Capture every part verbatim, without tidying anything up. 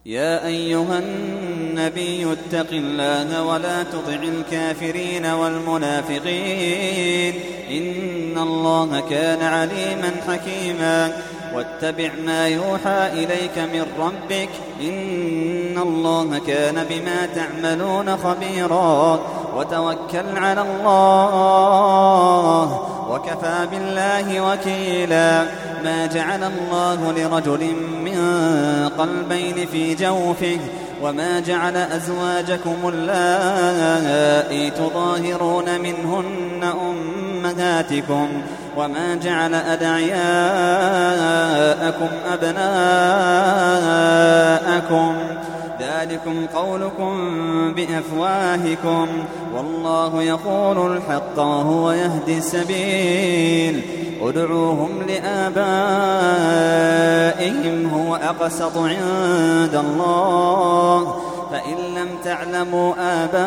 يا أيها النبي اتق الله ولا تطع الكافرين والمنافقين إن الله كان عليما حكيما واتبع ما يوحى إليك من ربك إن الله كان بما تعملون خبيرا وتوكل على الله وكفى بالله وكيلا ما جعل الله لرجل من قلبين في جوفه وما جعل أزواجكم اللائي تظاهرون منهن أمهاتكم وما جعل أدعياءكم أبناءكم ذلكم قولكم بأفواهكم والله يقول الحق وهو يهدي السبيل ادعوهم لآبائهم هو أقسط عند الله فإن لم تعلموا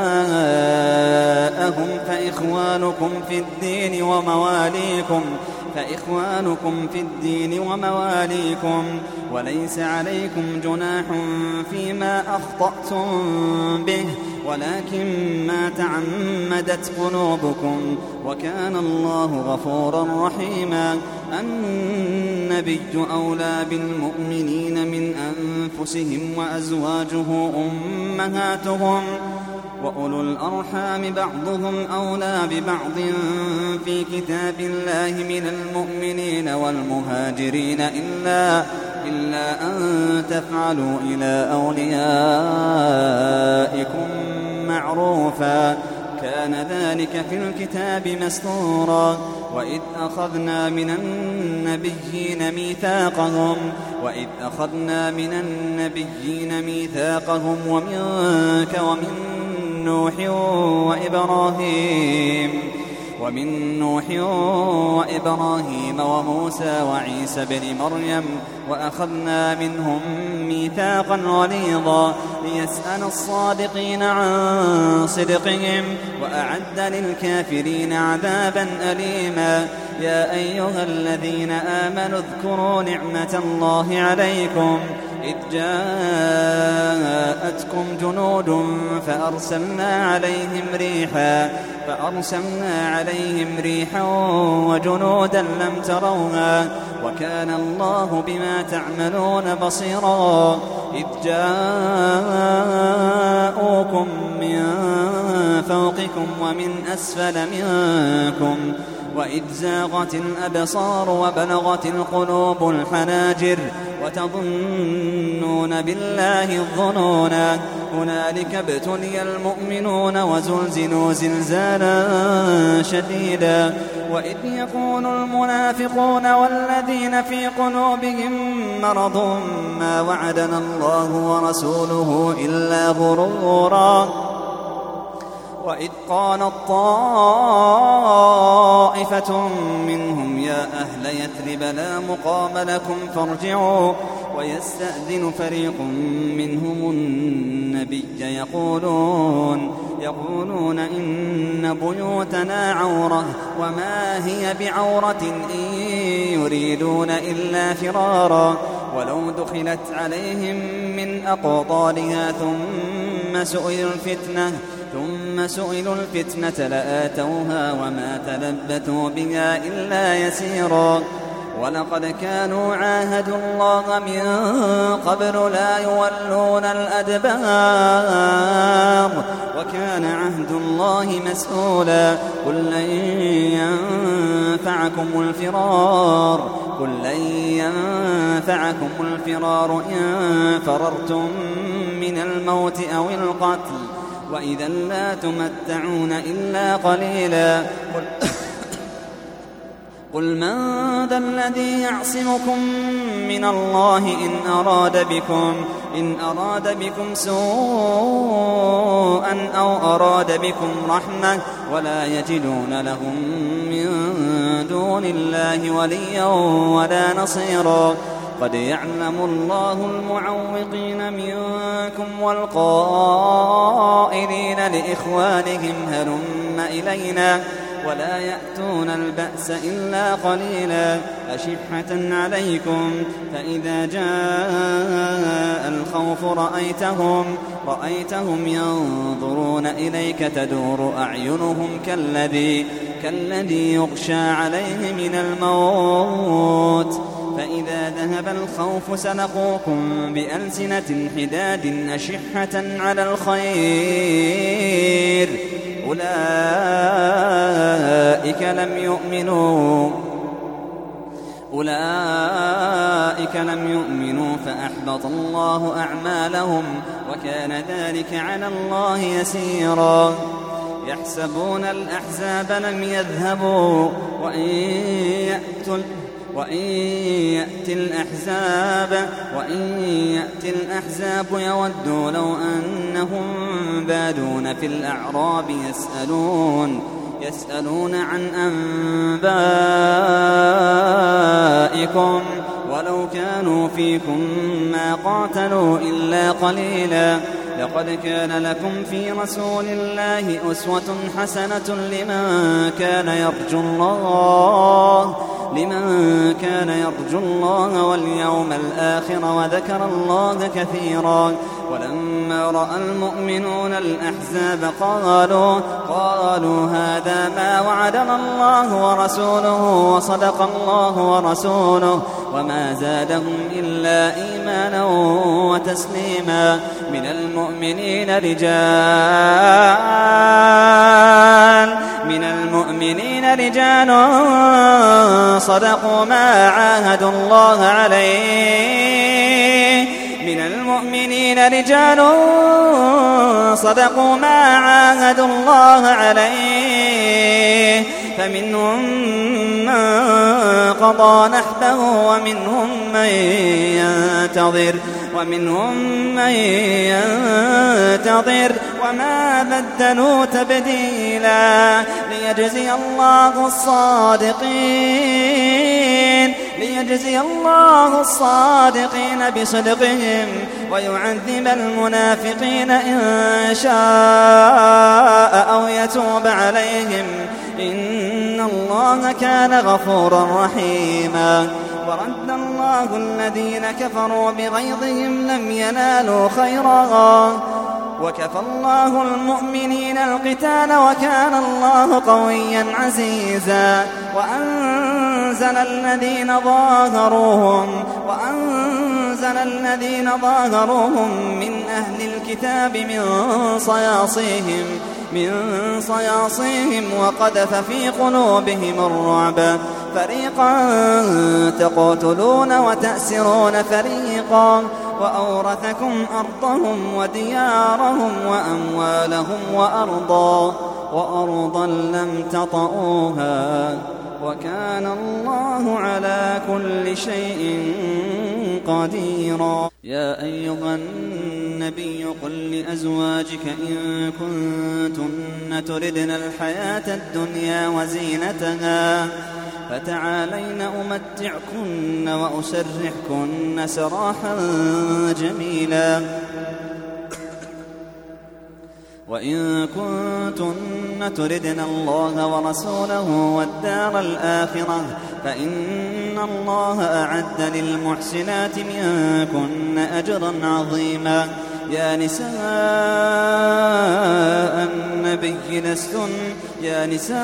آباءهم فإخوانكم في الدين ومواليكم فإخوانكم في الدين ومواليكم وليس عليكم جناح فيما أخطأتم به ولكن ما تعمدت قلوبكم وكان الله غفورا رحيما النبي أولى بالمؤمنين من أنفسهم وأزواجه أمهاتهم وأولو الأرحام بعضهم أولى ببعض في كتاب الله من المؤمنين والمهاجرين إلا, إلا أن تفعلوا إلى أوليائكم معروفا كان ذلك في الكتاب مسطورا وإذ أخذنا من النبيين ميثاقهم وإذ أخذنا من النبيين ميثاقهم ومنك ومن نوح وإبراهيم ومن نوح وإبراهيم وموسى وعيسى بن مريم وأخذنا منهم ميثاقا غليظا ليسأل الصادقين عن صدقهم وأعد للكافرين عذابا أليما يا أيها الذين آمنوا اذكروا نعمة الله عليكم إذ جاءتكم جنود فأرسلنا عليهم ريحا فأرسلنا عليهم ريحا وجنودا لم تروها وكان الله بما تعملون بصيرا إذ جاءوكم من فوقكم ومن أسفل منكم وإذ زاغت الأبصار وبلغت القلوب الحناجر وتظنون بالله الظنونا هنالك ابتلي المؤمنون وزلزلوا زلزالا شديدا وإذ يقول المنافقون والذين في قلوبهم مرض ما وعدنا الله ورسوله إلا غرورا وإذ قالت طائفة منهم يا أهل يثرب لا مقام لكم فارجعوا ويستأذن فريق منهم النبي يقولون يقولون إن بيوتنا عورة وما هي بعورة إن يريدون إلا فرارا ولو دخلت عليهم من أقطارها ثم سئلوا الفتنة ثم سئلوا الفتنة لآتوها وما تلبثوا بها إلا يسيرا ولقد كانوا عاهدوا الله من قبل لا يولون الأدبار وكان عهد الله مسؤولا قل لن ينفعكم الفرار قل لن ينفعكم الفرار إن فررتم من الموت أو القتل وإذا لا تمتعون إلا قليلا قل قل من ذا الذي يعصمكم من الله إن أراد بكم إن أراد بكم سوءا أو أراد بكم رحمة ولا يجدون لهم من دون الله وليا ولا نصيرا قد يعلم الله المعوقين منكم والقائلين لإخوانهم هلم إلينا ولا يأتون البأس إلا قليلا أشحة عليكم فإذا جاء الخوف رأيتهم, رأيتهم ينظرون إليك تدور أعينهم كالذي, كالذي يغشى عليه من الموت فإذا ذهب الخوف سلقوكم بألسنة حداد أشحة على الخير أولئك لم يؤمنوا أولئك لم يؤمنوا فأحبط الله أعمالهم وكان ذلك على الله يسيرا يحسبون الأحزاب لم يذهبوا وإن يأتوا وإن يأتي الأحزاب وإن يأتي الأحزاب يودوا لو أنهم بادون في الأعراب يسألون يسألون عن أنبائكم ولو كانوا فيكم ما قاتلوا إلا قليلا لقد كان لكم في رسول الله أسوة حسنة لمن كان يرجو الله لمن كان يرجو الله واليوم الآخر وذكر الله كثيرا ولما رأى المؤمنون الأحزاب قالوا قالوا هذا ما وعدنا الله ورسوله وصدق الله ورسوله وما زادهم إلا إيمانا وتسليما من المؤمنين رجال من المؤمنين رجال صدقوا ما عاهدوا الله عليه من المؤمنين رجال صدقوا ما عاهدوا الله عليه فمنهم من قضى نحبه ومنهم من ينتظر ومنهم من ينتظر وما بدلوا تبديلا ليجزي الله الصادقين ليجزي الله الصادقين بصدقهم ويعذب المنافقين إن شاء أو يتوب عليهم إن الله كان غفورا رحيما ورد الله الذين كفروا بغيظهم لم ينالوا خيرا وكفى الله المؤمنين القتال وكان الله قويا عزيزا وأنزل الذين ظاهروهم وأنزل الذين ظاهروهم من أهل الكتاب من صياصيهم من صياصيهم وقذف في قلوبهم الرعب فريقا تقتلون وتأسرون فريقا وأورثكم أرضهم وديارهم وأموالهم وأرضا وأرضا لم تطئوها وكان الله على كل شيء قديرا يا أيها النبي قل لأزواجك إن كنتن تردن الحياة الدنيا وزينتها فتعالين أمتعكن وأسرحكن سراحا جميلا وإن كنتن تردن الله ورسوله والدار الآخرة فإن الله أعد للمحسنات منكن أجرا عظيما يا نساء النبي لستن يا نساء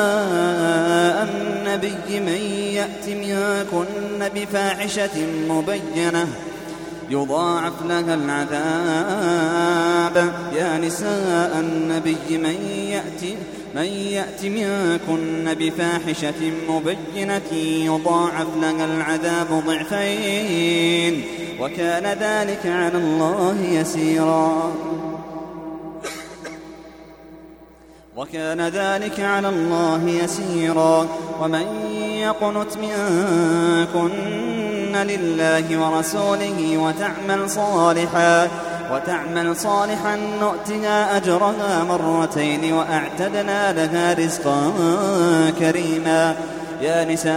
النبي من يأت منكن بفاحشة مبينة يضاعف لها العذاب يا نساء النبي من يأتي من يأتي منكن بفاحشة مبينة يضاعف لها العذاب ضعفين وكان ذلك على الله يسيرا وكان ذلك على الله يسيرا ومن يقنت منكن لله ورسوله وتعمل صالحا وتعمل صالحا نؤتها أجرها مرتين وأعتدنا لها رزقا كريما يا نساء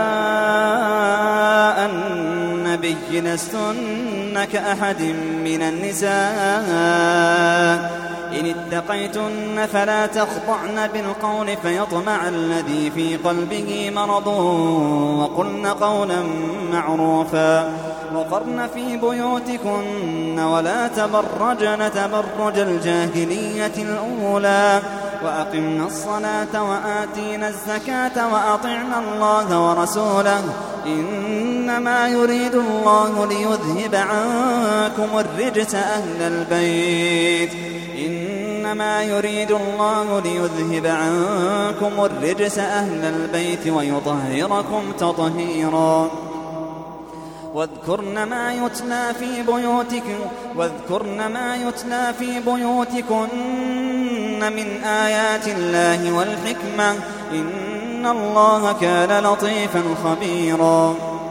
النبي لستن كأحد من النساء إن اتقيتن فلا تخضعن بالقول فيطمع الذي في قلبه مرض وقلن قولا معروفا وقرن في بيوتكن ولا تبرجن تبرج الجاهلية الأولى وأقمنا الصلاة وآتينا الزكاة وأطعنا الله ورسوله إنما يريد الله ليذهب عنكم الرجس أهل البيت إنما يريد الله ليذهب عنكم الرجس أهل البيت ويطهركم تطهيرا واذكرن ما يتلى في بيوتكم واذكرن ما يتلى في بيوتكن من آيات الله والحكمة إن الله كان لطيفا خبيرا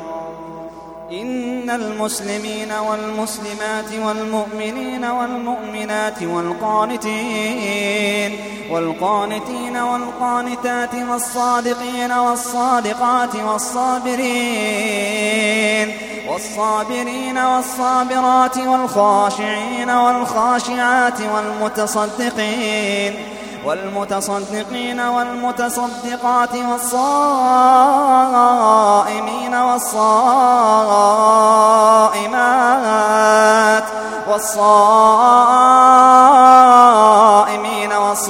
إن المسلمين والمسلمات والمؤمنين والمؤمنات والقانتين والقانتين والقانتات والصادقين والصادقات والصابرين والصابرين والصابرات والخاشعين والخاشعات والمتصدقين والمتصدقين والمتصدقات والصائمين والصائمات والصائمين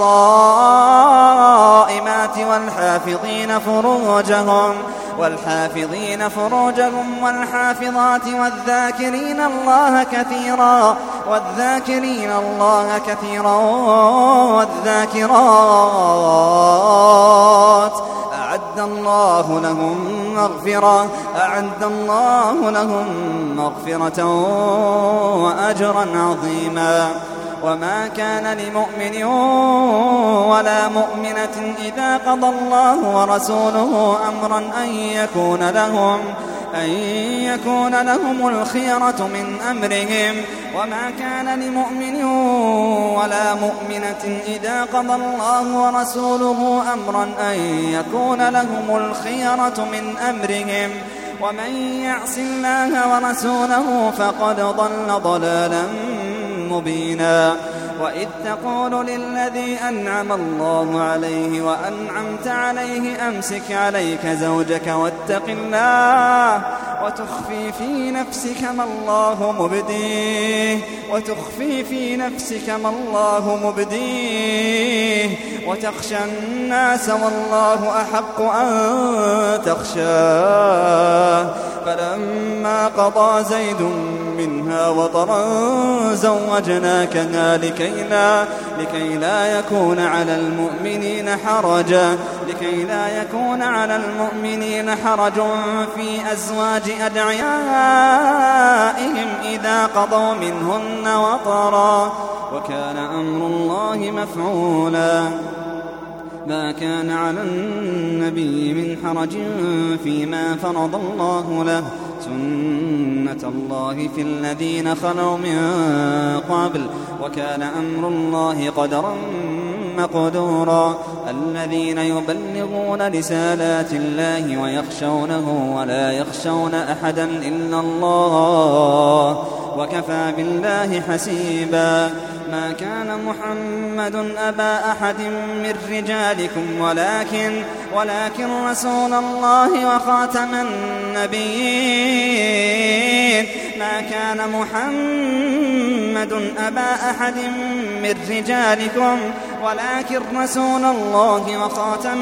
والصائمات والحافظين فروجهم والحافظين فروجهم والحافظات والذاكرين الله كثيرا والذاكرين الله كثيرا والذاكرات أعد الله لهم مغفرة أعد الله لهم مغفرة وأجرا عظيما وما كان لمؤمن ولا مؤمنة إذا قضى الله ورسوله أمرا أن يكون لهم أن يكون لهم الخيرة من أمرهم وما كان لمؤمن ولا مؤمنة إذا قضى الله ورسوله أمرا أن يكون لهم الخيرة من أمرهم ومن يعص الله ورسوله فقد ضل ضلالا مبينا وإذ تقول للذي أنعم الله عليه وأنعمت عليه أمسك عليك زوجك واتق الله وتخفي في نفسك ما الله مبديه وتخفي في نفسك ما الله مبديه وتخشى الناس والله أحق أن تخشاه فلما قضى زيد منها وطرا زوجناكها لكي لا, لكي لا يكون على المؤمنين حرج لكي لا يكون على المؤمنين حرج في أزواج أدعيائهم إذا قضوا منهن وطرا وكان أمر الله مفعولا ما كان على النبي من حرج فيما فرض الله له سنة الله في الذين خلوا من قبل وكان أمر الله قدرا مقدورا الذين يبلغون رسالات الله ويخشونه ولا يخشون أحدا إلا الله وكفى بالله حسيبا ما كان محمد أبا أحد من رجالكم ولكن ولكن رسول الله وخاتم النبيين ما كان محمد أبا أحد من رجالكم ولكن رسول الله وخاتم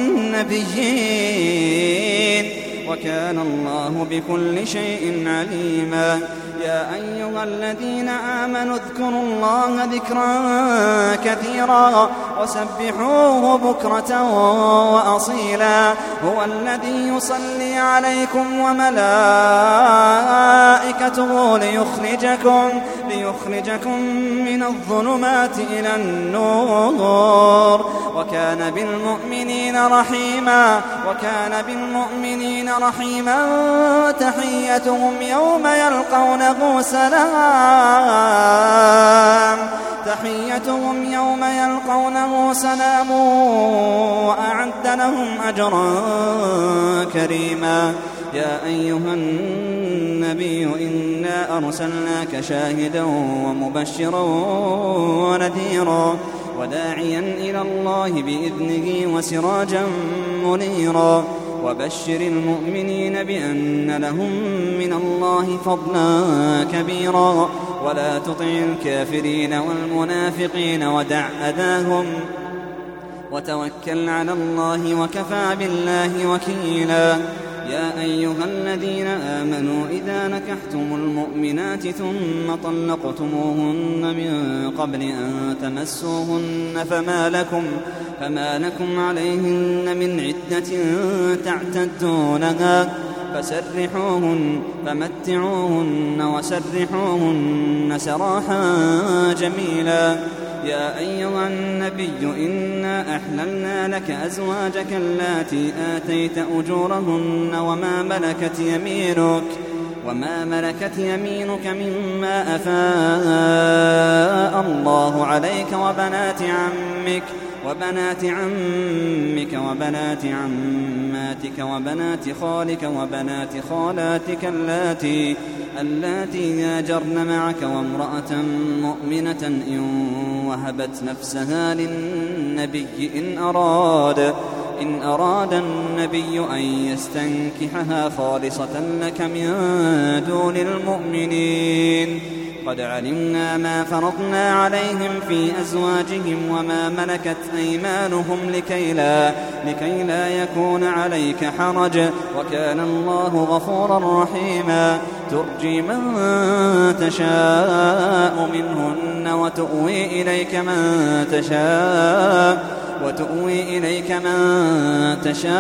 النبيين وكان الله بكل شيء عليما يا أيها الذين آمنوا اذكروا الله ذكرا كثيرا وسبحوه بكرة وأصيلا هو الذي يصلي عليكم وملائكته ليخرجكم, ليخرجكم من الظلمات إلى النور وكان بالمؤمنين رحيما وكان بالمؤمنين رحيما تحيتهم يوم يلقونه سلام تحيتهم يوم يلقونه سلام وأعد لهم أجرا كريما يا أيها الناس النبي إنا أرسلناك شاهدا ومبشرا ونذيرا وداعيا إلى الله بإذنه وسراجا منيرا وبشر المؤمنين بأن لهم من الله فضلا كبيرا ولا تطع الكافرين والمنافقين ودع أذاهم وتوكل على الله وكفى بالله وكيلا. يا أيها الذين آمنوا إذا نكحتم المؤمنات ثم طلقتموهن من قبل أن تمسوهن فما لكم, فما لكم عليهن من عدة تعتدونها فسرحوهن فمتعوهن وسرحوهن سراحا جميلا. يا أيها النبي إنا أحللنا لك أزواجك اللاتي آتيت أجورهن وما ملكت يمينك وما ملكت يمينك مما أفاء الله عليك وبنات عمك وبنات عمك وبنات عماتك وبنات خالك وبنات خالاتك اللاتي اللاتي هاجرن معك وامرأة مؤمنة إن وهبت نفسها للنبي إن أراد إن أراد النبي أن يستنكحها خالصة لك من دون المؤمنين. قد علمنا ما فرضنا عليهم في أزواجهم وما ملكت أيمانهم لكي لا, لكي لا يكون عليك حرج وكان الله غفورا رحيما. ترجي من تشاء منهن وتؤوي إليك من تشاء وتؤوي إليك من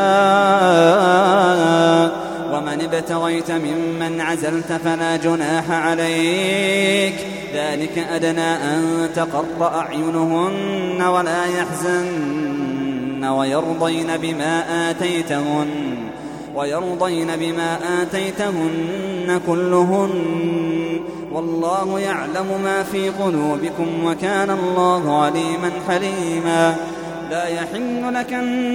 تشاء ومن ابتغيت ممن عزلت فلا جناح عليك ذلك أدنى أن تقر أعينهن ولا يحزن ويرضين بما آتيتهن ويرضين بما آتيتهن كلهن والله يعلم ما في قلوبكم وكان الله عليما حليما. لا يحل لك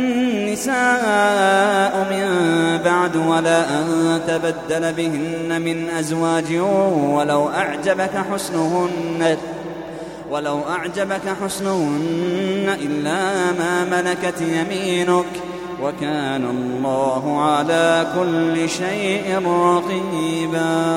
النساء من بعد ولا أن تبدل بهن من أزواج ولو أعجبك حسنهن ولو أعجبك حسنهن إلا ما ملكت يمينك وكان الله على كل شيء رقيبا.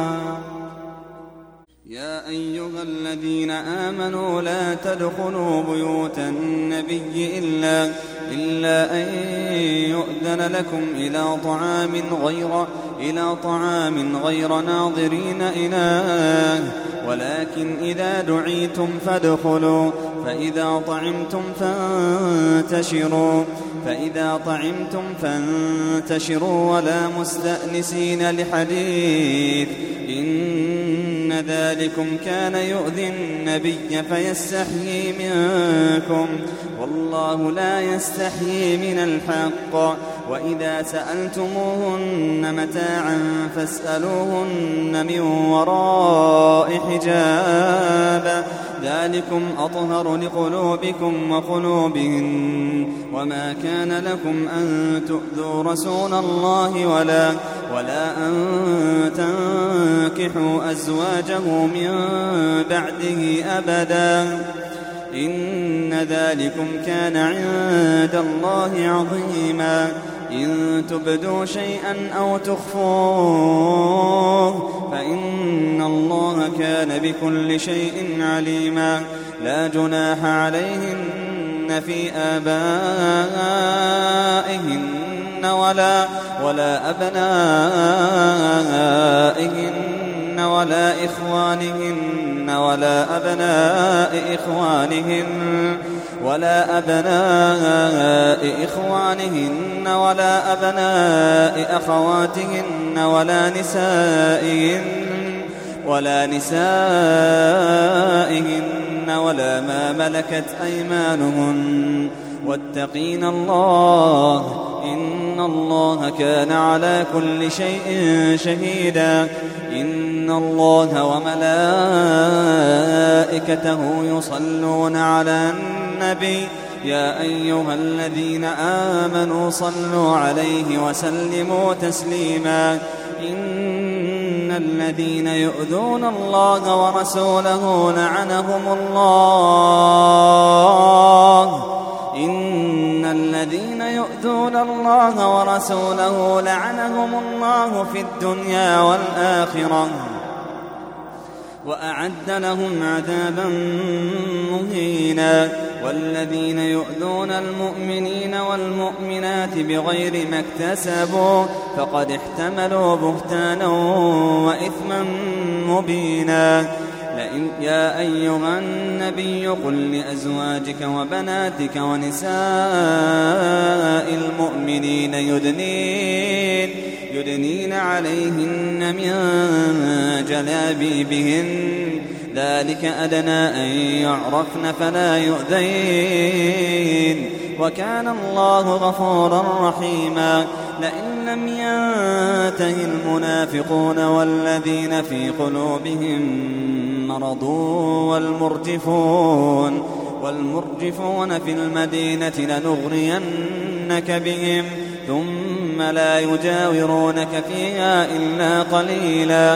يا أيها الذين آمنوا لا تدخلوا بيوت النبي إلا, إلا أن يؤذن لكم إلى طعام غير, إلى طعام غير ناظرين إناه ولكن إذا دعيتم فادخلوا فإذا طعمتم فانتشروا فإذا طعمتم فانتشروا ولا مستأنسين لحديث إن ذلكم كان يؤذي النبي فيستحيي منكم والله لا يستحيي من الحق. وإذا سألتموهن متاعا فاسألوهن من وراء حجاب ذلكم أطهر لقلوبكم وقلوبهن وما كان لكم أن تؤذوا رسول الله ولا, ولا أن تنكحوا أزواجه من بعده أبدا إن ذلكم كان عند الله عظيما. إن تبدوا شيئا أو تخفوه فإن الله كان بكل شيء عليما. لا جناح عليهن في آبائهن ولا, ولا أبنائهن ولا إخوانهن ولا أبناء إخوانهن ولا أبناء إخوانهن ولا أبناء أخواتهن ولا نسائهن ولا نسائهن ولا ما ملكت أيمانهن واتقين الله إن الله كان على كل شيء شهيدا. إن الله وملائكته يصلون على النبي يا أيها الذين آمنوا صلوا عليه وسلموا تسليما. إن الذين يؤذون الله ورسوله لعنهم الله إن الذين يؤذون الله ورسوله لعنهم الله في الدنيا والآخرة وأعد لهم عذابا مهينا والذين يؤذون المؤمنين والمؤمنات بغير ما اكتسبوا فقد احتملوا بهتانا وإثما مبينا لئن يا أيها النبي قل لأزواجك وبناتك ونساء المؤمنين يدنين يدنين عليهن من جلابيبهن ذلك أدنى أن يعرفن فلا يؤذين وكان الله غفورا رحيما لئن لم ينته المنافقون والذين في قلوبهم مرض والمرجفون والمرجفون في المدينة لنغرينك بهم ثم لا يجاورونك فيها إلا قليلا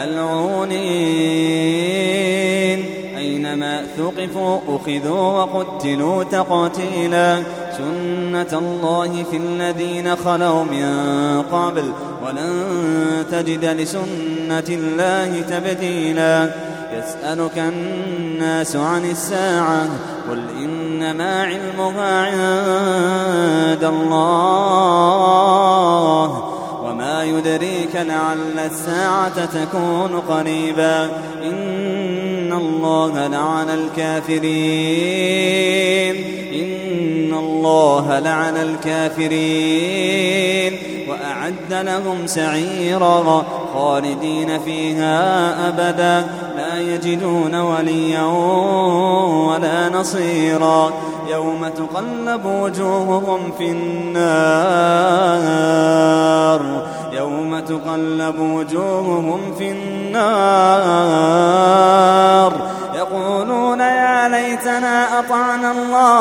ملعونين أينما ثقفوا أخذوا وقتلوا تقتيلا سنة الله في الذين خلوا من قبل ولن تجد لسنة الله تبديلا يسألك الناس عن الساعة قل إنما علمها عند الله وما يدريك لعل الساعة تكون قريبا إن الله لعن الكافرين إن الله لعن الكافرين وأعد لهم سعيرا خالدين فيها أبدا لا يجدون وليا ولا نصيرا يوم تقلب وجوههم في النار يوم تقلب وجوههم في النار يقولون يا ليتنا أطعنا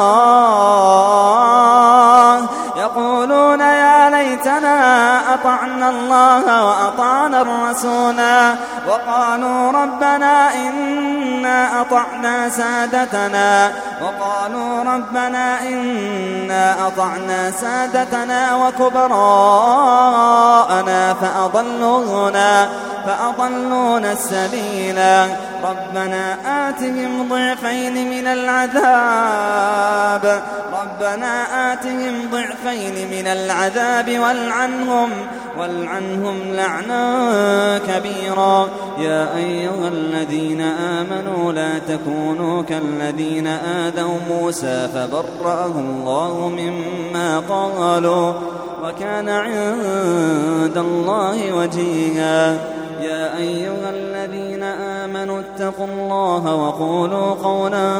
الله يقولون يا ليتنا أطعنا الله وأطعنا الرسولا وقالوا ربنا إنا أطعنا سادتنا وقالوا ربنا إنا أطعنا سادتنا وكبراءنا فأضلونا فأضلونا السبيلا ربنا آتهم ضعفين من العذاب ربنا آتهم ضعفين من العذاب والعنهم والعنهم لعنا كبيرا يا أيها الذين آمنوا لا تكونوا كالذين آذوا موسى فبرأه الله مما قالوا وكان عند الله وجيها يا أيها الذين آمنوا اتقوا الله وقولوا قولا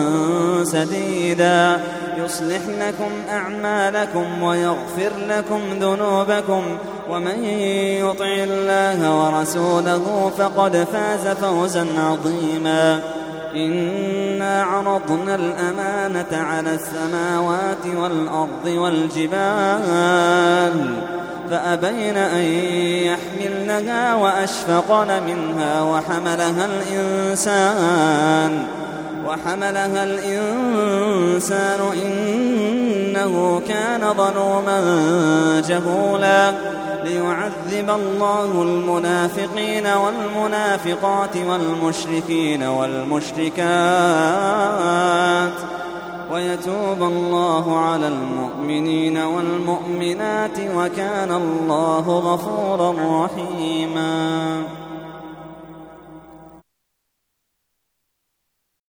سديدا يصلح لكم أعمالكم ويغفر لكم ذنوبكم ومن يطع الله ورسوله فقد فاز فوزا عظيما إنا عرضنا الأمانة على السماوات والأرض والجبال فأبين أن يحملنها وأشفقن منها وحملها الإنسان وحملها الإنسان إنه كان ظلوما جهولا ليعذب الله المنافقين والمنافقات والمشركين والمشركات ويتوب الله على المؤمنين والمؤمنات وكان الله غفورا رحيما.